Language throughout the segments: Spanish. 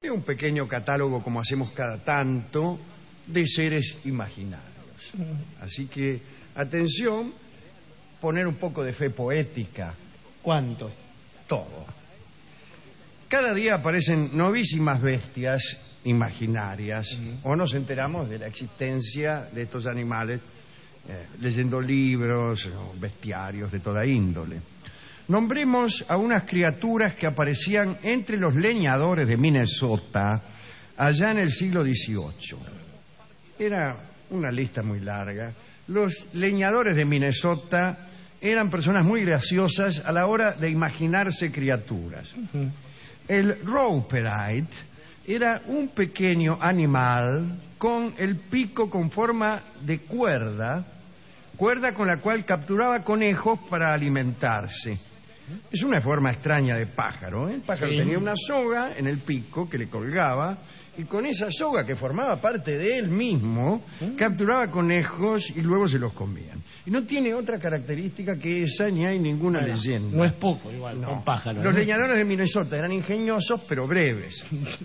es un pequeño catálogo, como hacemos cada tanto, de seres imaginarios. Así que, atención, poner un poco de fe poética. ¿Cuánto? Todo. Cada día aparecen novísimas bestias imaginarias, o nos enteramos de la existencia de estos animales leyendo libros o bestiarios de toda índole. Nombremos a unas criaturas que aparecían entre los leñadores de Minnesota allá en el siglo XVIII. Era una lista muy larga. Los leñadores de Minnesota eran personas muy graciosas a la hora de imaginarse criaturas. El Roperite era un pequeño animal con el pico con forma de cuerda con la cual capturaba conejos para alimentarse. Es una forma extraña de pájaro, ¿eh? El pájaro tenía una soga en el pico que le colgaba, y con esa soga, que formaba parte de él mismo, capturaba conejos y luego se los comían. Y no tiene otra característica que esa, ni hay ninguna leyenda. No es poco, igual, no. Un pájaro. Los leñadores de Minnesota eran ingeniosos, pero breves.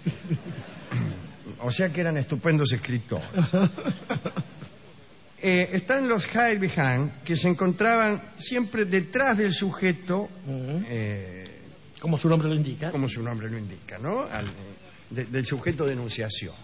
O sea que eran estupendos escritores. Están los hide behind, que se encontraban siempre detrás del sujeto, como su nombre lo indica. Como su nombre lo indica, ¿no? Del sujeto de enunciación.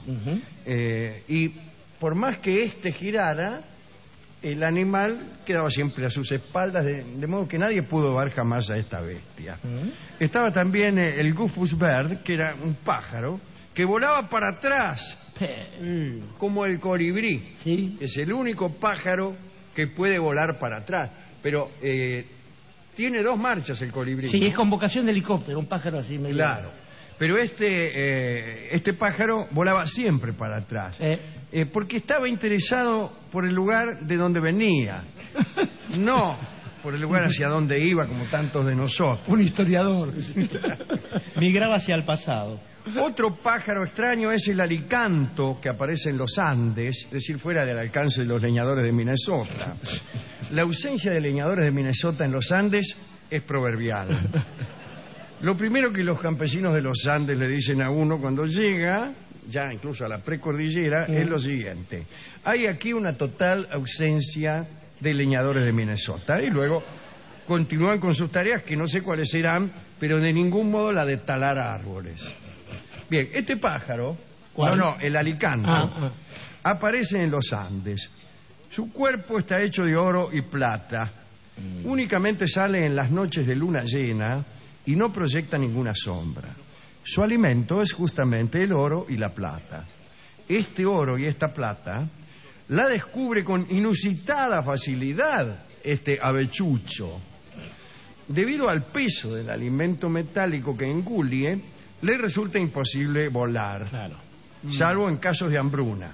Y por más que éste girara, el animal quedaba siempre a sus espaldas, de modo que nadie pudo ver jamás a esta bestia. Estaba también el Goofus Bird, que era un pájaro que volaba para atrás, como el colibrí. ¿Sí? Es el único pájaro que puede volar para atrás, pero tiene dos marchas el colibrí. Sí, ¿no? es con vocación de helicóptero, un pájaro así medio... Claro, pero este pájaro volaba siempre para atrás, porque estaba interesado por el lugar de donde venía, no por el lugar hacia donde iba, como tantos de nosotros. Un historiador. Migraba hacia el pasado. Otro pájaro extraño es el alicanto, que aparece en los Andes, es decir, fuera del alcance de los leñadores de Minnesota. La ausencia de leñadores de Minnesota en los Andes es proverbial. Lo primero que los campesinos de los Andes le dicen a uno cuando llega, ya incluso a la precordillera, es lo siguiente: hay aquí una total ausencia de leñadores de Minnesota. Y luego continúan con sus tareas, que no sé cuáles serán, pero de ningún modo la de talar árboles. Bien, este pájaro, ¿cuál? el alicanto, aparece en los Andes. Su cuerpo está hecho de oro y plata. Únicamente sale en las noches de luna llena y no proyecta ninguna sombra. Su alimento es justamente el oro y la plata. Este oro y esta plata la descubre con inusitada facilidad este avechucho. Debido al peso del alimento metálico que engulle, le resulta imposible volar, salvo en casos de hambruna.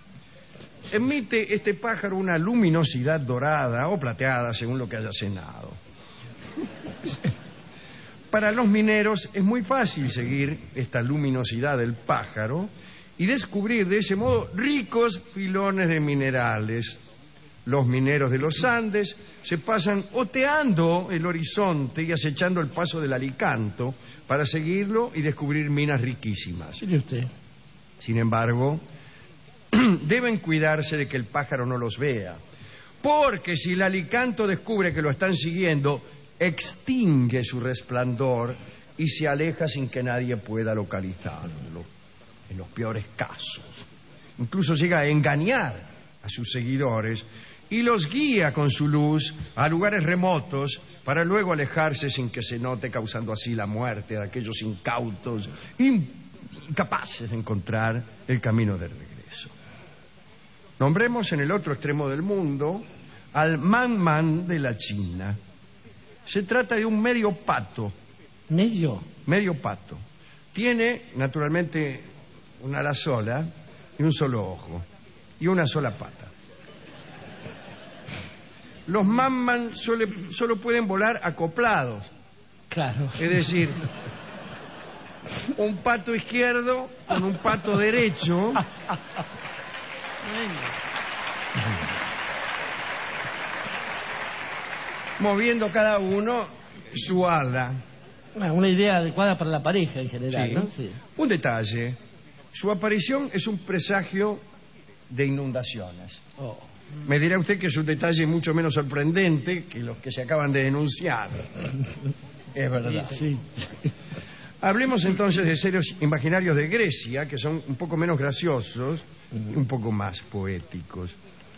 Emite este pájaro una luminosidad dorada o plateada, según lo que haya cenado. Para los mineros es muy fácil seguir esta luminosidad del pájaro y descubrir de ese modo ricos filones de minerales. Los mineros de los Andes se pasan oteando el horizonte y acechando el paso del alicanto para seguirlo y descubrir minas riquísimas. ¿Sigue usted? Sin embargo, deben cuidarse de que el pájaro no los vea, porque si el alicanto descubre que lo están siguiendo, extingue su resplandor y se aleja sin que nadie pueda localizarlo, en los peores casos. Incluso llega a engañar a sus seguidores y los guía con su luz a lugares remotos para luego alejarse sin que se note, causando así la muerte de aquellos incautos incapaces de encontrar el camino de regreso. Nombremos en el otro extremo del mundo al Man-Man de la China. Se trata de un medio pato. ¿Medio? Medio pato. Tiene, naturalmente, una ala sola y un solo ojo y una sola pata. Los Man-Man solo pueden volar acoplados. Claro. Es decir, un pato izquierdo con un pato derecho. Moviendo cada uno su ala. Una idea adecuada para la pareja en general, Sí. ¿no? Sí. Un detalle, su aparición es un presagio de inundaciones. Oh. Me dirá usted que es un detalle mucho menos sorprendente que los que se acaban de denunciar. Es verdad. Sí. Hablemos entonces de seres imaginarios de Grecia, que son un poco menos graciosos y un poco más poéticos.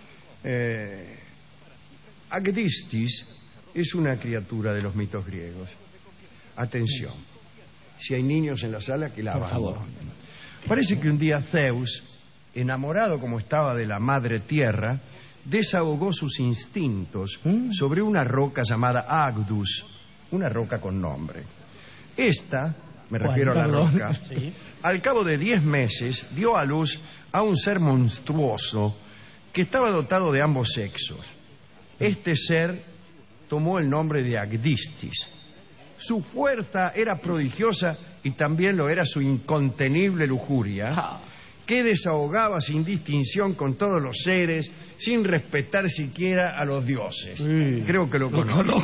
Agdistis es una criatura de los mitos griegos. Atención, si hay niños en la sala, que la Por favor. abandonen. Parece que un día Zeus, enamorado como estaba de la madre tierra, desahogó sus instintos sobre una roca llamada Agdus, una roca con nombre. Esta, me refiero a la Perdón. roca, Sí. al cabo de 10 meses dio a luz a un ser monstruoso que estaba dotado de ambos sexos. Este ser tomó el nombre de Agdistis. Su fuerza era prodigiosa y también lo era su incontenible lujuria, que desahogaba sin distinción con todos los seres, sin respetar siquiera a los dioses. Sí. Creo que lo conozco.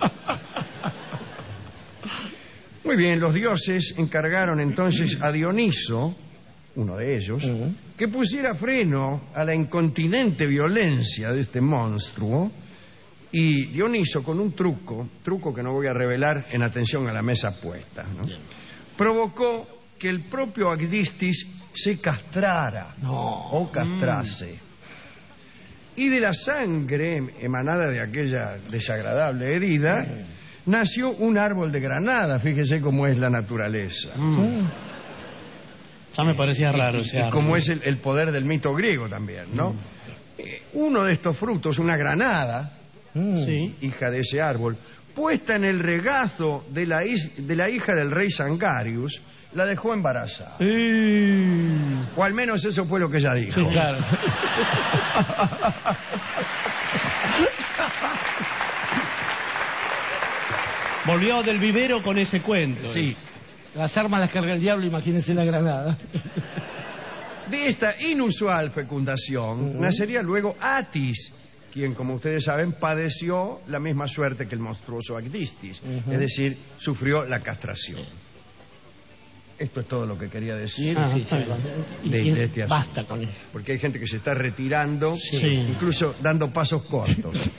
Muy bien, los dioses encargaron entonces a Dioniso, uno de ellos, que pusiera freno a la incontinente violencia de este monstruo. Y Dioniso, con un truco que no voy a revelar en atención a la mesa puesta, ¿no?, provocó que el propio Agdistis se castrara o castrase. Y de la sangre emanada de aquella desagradable herida nació un árbol de granada. Fíjese cómo es la naturaleza. Ya me parecía raro ese Y árbol. como es el poder del mito griego también, ¿no? Uno de estos frutos, una granada, Sí. hija de ese árbol, puesta en el regazo de la hija del rey Sangarius, la dejó embarazada. O al menos eso fue lo que ella dijo. Sí, claro. Volvió del vivero con ese cuento. Sí. Las armas las carga el diablo, imagínense la granada. De esta inusual fecundación nacería luego Atis, quien, como ustedes saben, padeció la misma suerte que el monstruoso Agdistis, es decir, sufrió la castración. Esto es todo lo que quería decir, Sí, sí. de este asunto. Basta con eso. Porque hay gente que se está retirando, Sí. incluso dando pasos cortos.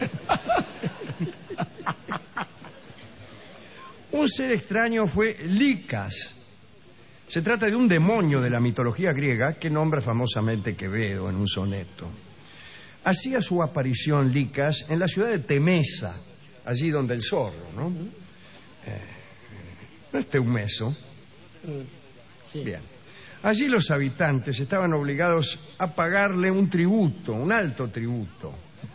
Un ser extraño fue Licas. Se trata de un demonio de la mitología griega que nombra famosamente Quevedo en un soneto. Hacía su aparición Licas en la ciudad de Temesa, allí donde el zorro, ¿no? No es Teumeso. Sí. Bien. Allí los habitantes estaban obligados a pagarle un tributo, un alto tributo,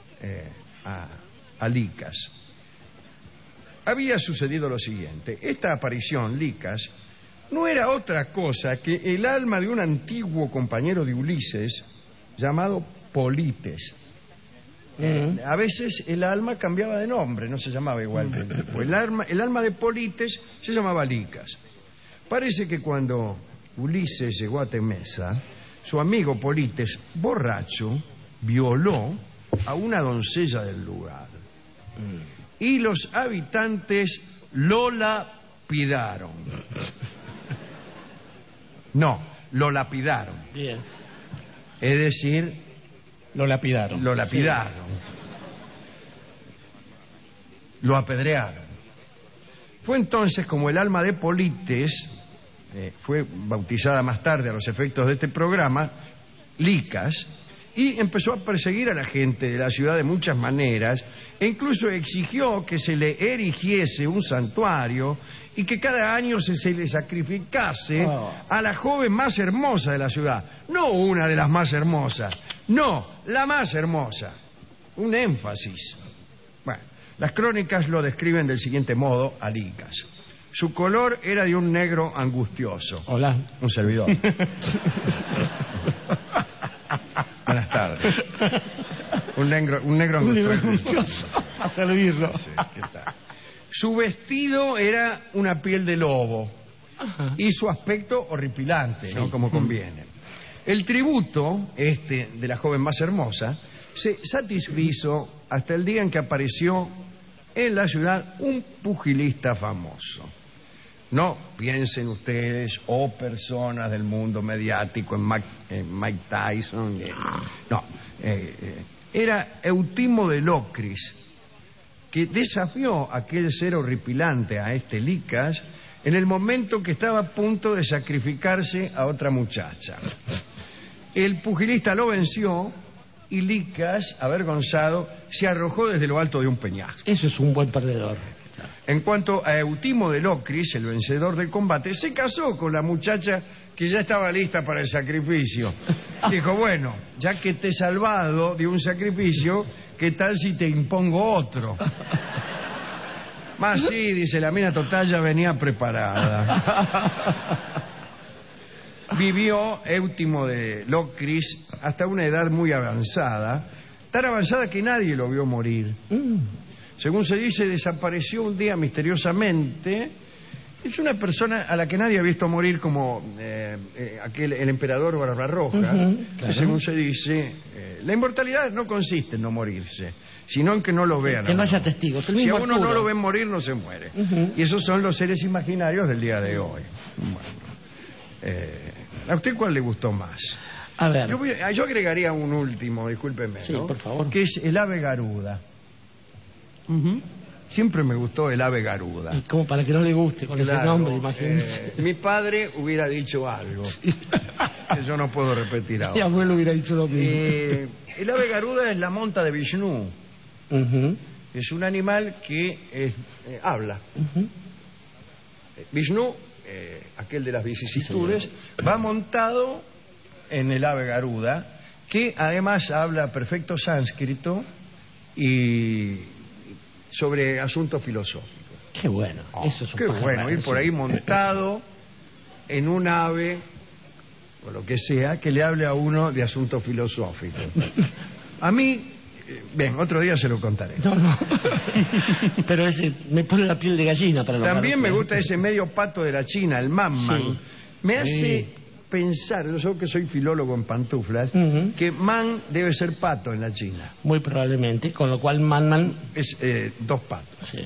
a Licas. Había sucedido lo siguiente. Esta aparición, Licas, no era otra cosa que el alma de un antiguo compañero de Ulises llamado Polites. A veces el alma cambiaba de nombre, no se llamaba igualmente. El alma de Polites se llamaba Licas. Parece que cuando Ulises llegó a Temesa, su amigo Polites, borracho, violó a una doncella del lugar. Y los habitantes lo lapidaron. No, lo lapidaron. Bien. Es decir, Lo lapidaron. lo lapidaron. Lo apedrearon. Fue entonces como el alma de Polites, fue bautizada más tarde a los efectos de este programa, Licas, y empezó a perseguir a la gente de la ciudad de muchas maneras, e incluso exigió que se le erigiese un santuario y que cada año se le sacrificase a la joven más hermosa de la ciudad. No una de las más hermosas, no, la más hermosa. Un énfasis. Bueno, las crónicas lo describen del siguiente modo a Licas. Su color era de un negro angustioso. Hola. Un servidor. Buenas tardes. Un negro angustioso. A servirlo. Sí, ¿qué tal? Su vestido era una piel de lobo y su aspecto horripilante, ¿no? Como conviene. El tributo, de la joven más hermosa, se satisfizo hasta el día en que apareció en la ciudad un pugilista famoso. No piensen ustedes, personas del mundo mediático, en Mike Tyson. No, era Eutimo de Locris, que desafió a aquel ser horripilante, a este Licas, en el momento que estaba a punto de sacrificarse a otra muchacha. El pugilista lo venció y Licas, avergonzado, se arrojó desde lo alto de un peñasco. Eso es un buen perdedor. En cuanto a Eutimo de Locris, el vencedor del combate, se casó con la muchacha que ya estaba lista para el sacrificio. Dijo, bueno, ya que te he salvado de un sacrificio, ¿qué tal si te impongo otro? Más sí, dice la mina, total ya venía preparada. Vivió Eutimo de Locris hasta una edad muy avanzada, tan avanzada que nadie lo vio morir. Según se dice, desapareció un día misteriosamente. Es una persona a la que nadie ha visto morir como el emperador Barbarroja. Claro. Según se dice, la inmortalidad no consiste en no morirse, sino en que no lo vean. Que no haya testigos. Si a uno no lo ven morir, no se muere. Y esos son los seres imaginarios del día de hoy. Bueno, ¿a usted cuál le gustó más? A ver. Yo agregaría un último, discúlpeme, Sí, ¿no? por favor. Que es el ave garuda. Siempre me gustó el ave garuda. Y como para que no le guste con ese nombre, imagínese. Mi padre hubiera dicho algo que yo no puedo repetir Mi ahora. abuelo hubiera dicho lo mismo. El ave garuda es la monta de Vishnu. Es un animal que habla. Vishnu, aquel de las vicisitudes, va montado en el ave garuda, que además habla perfecto sánscrito y sobre asuntos filosóficos. Qué bueno, eso es un Qué pájaro bueno, ir raro, por sí. ahí montado en un ave o lo que sea que le hable a uno de asuntos filosóficos. A mí, bien, otro día se lo contaré. No. Pero ese me pone la piel de gallina para lo También me raro. gusta ese medio pato de la China, el man-man. Sí. Me hace pensar, yo que soy filólogo en pantuflas, que man debe ser pato en la China. Muy probablemente, con lo cual Man. Es dos patos. Sí.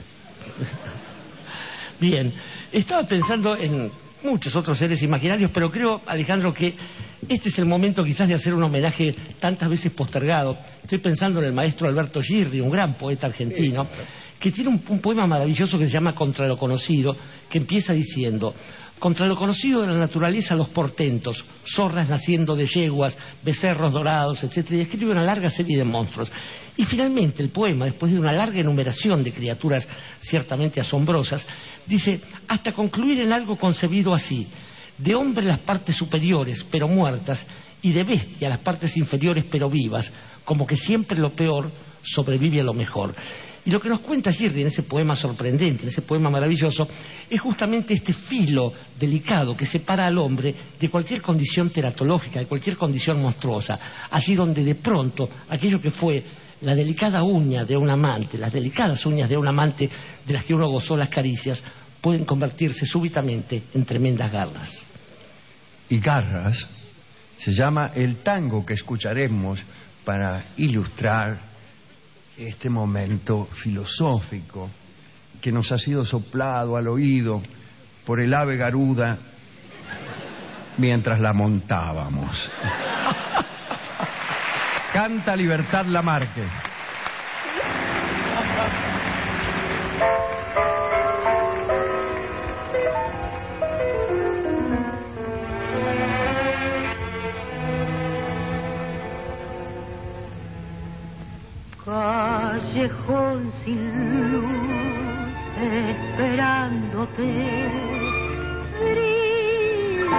Bien, estaba pensando en muchos otros seres imaginarios, pero creo, Alejandro, que este es el momento quizás de hacer un homenaje tantas veces postergado. Estoy pensando en el maestro Alberto Girri, un gran poeta argentino, que tiene un poema maravilloso que se llama Contra lo conocido, que empieza diciendo: contra lo conocido de la naturaleza los portentos, zorras naciendo de yeguas, becerros dorados, etc. Y escribe una larga serie de monstruos. Y finalmente el poema, después de una larga enumeración de criaturas ciertamente asombrosas, dice, hasta concluir en algo concebido así: de hombre las partes superiores, pero muertas, y de bestia las partes inferiores, pero vivas, como que siempre lo peor sobrevive a lo mejor. Y lo que nos cuenta Girri en ese poema sorprendente, en ese poema maravilloso, es justamente este filo delicado que separa al hombre de cualquier condición teratológica, de cualquier condición monstruosa, allí donde de pronto aquello que fue la delicada uña de un amante, las delicadas uñas de un amante de las que uno gozó las caricias, pueden convertirse súbitamente en tremendas garras. Y garras se llama el tango que escucharemos para ilustrar este momento filosófico que nos ha sido soplado al oído por el ave garuda mientras la montábamos. Canta Libertad Lamarque. Callejón sin luz, esperándote, frío,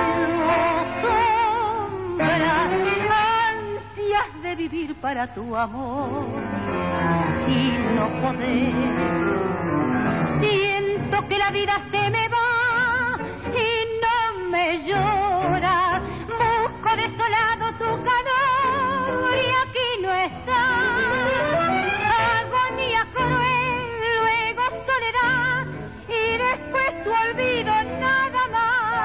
sombra, ansias de vivir para tu amor y no poder. Siento que la vida se me va y no me llora. Busco desolado tu calor y aquí no está. Agonía cruel, luego soledad y después tu olvido, nada más.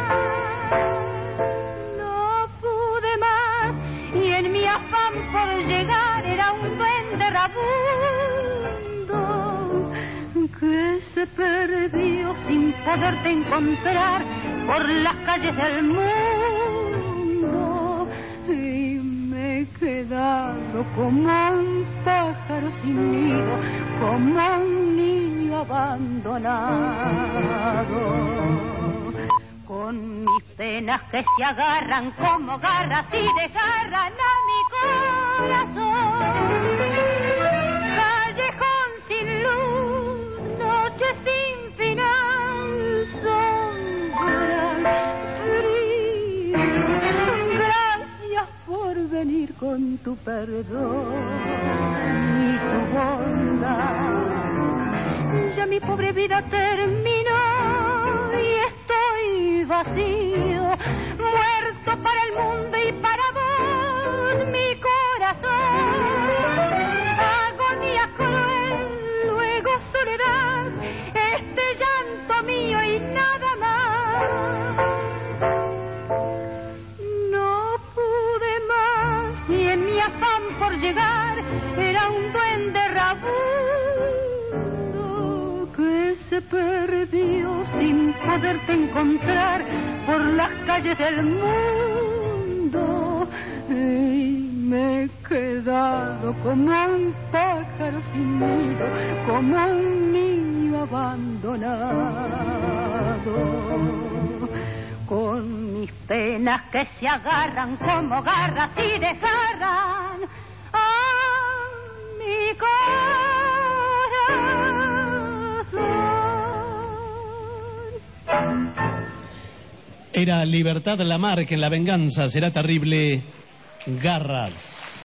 No pude más y en mi afán por llegar era un duende rabundo que se perdió sin poderte encontrar por las calles del mundo. Y me he quedado como un pájaro sin nido, como un niño abandonado. Con mis penas que se agarran como garras y desgarran a mi corazón. Callejón sin luz, noche sin final, sombra, frío. Gracias por venir con tu perdón y tu bondad. Ya mi pobre vida terminó y estoy vacío, muerto para el mundo y para vos, mi corazón. Agonía cruel, luego soledad, este llanto mío y nada más. No pude más y en mi afán por llegar era un duende rabudo que se perdió sin poderte encontrar por las calles del mundo. Y me he quedado como un pájaro sin nido, como un niño abandonado. Con mis penas que se agarran como garras y desgarran a mi corazón. Era Libertad Lamarque en La venganza será terrible. Garras.